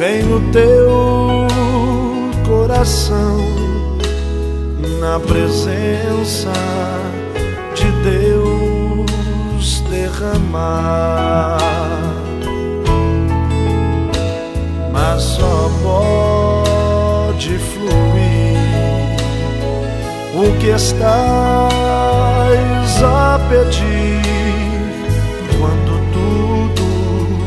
vem no teu coração, na presença de Deus derramar. Mas só pode fluir o que estás a pedir.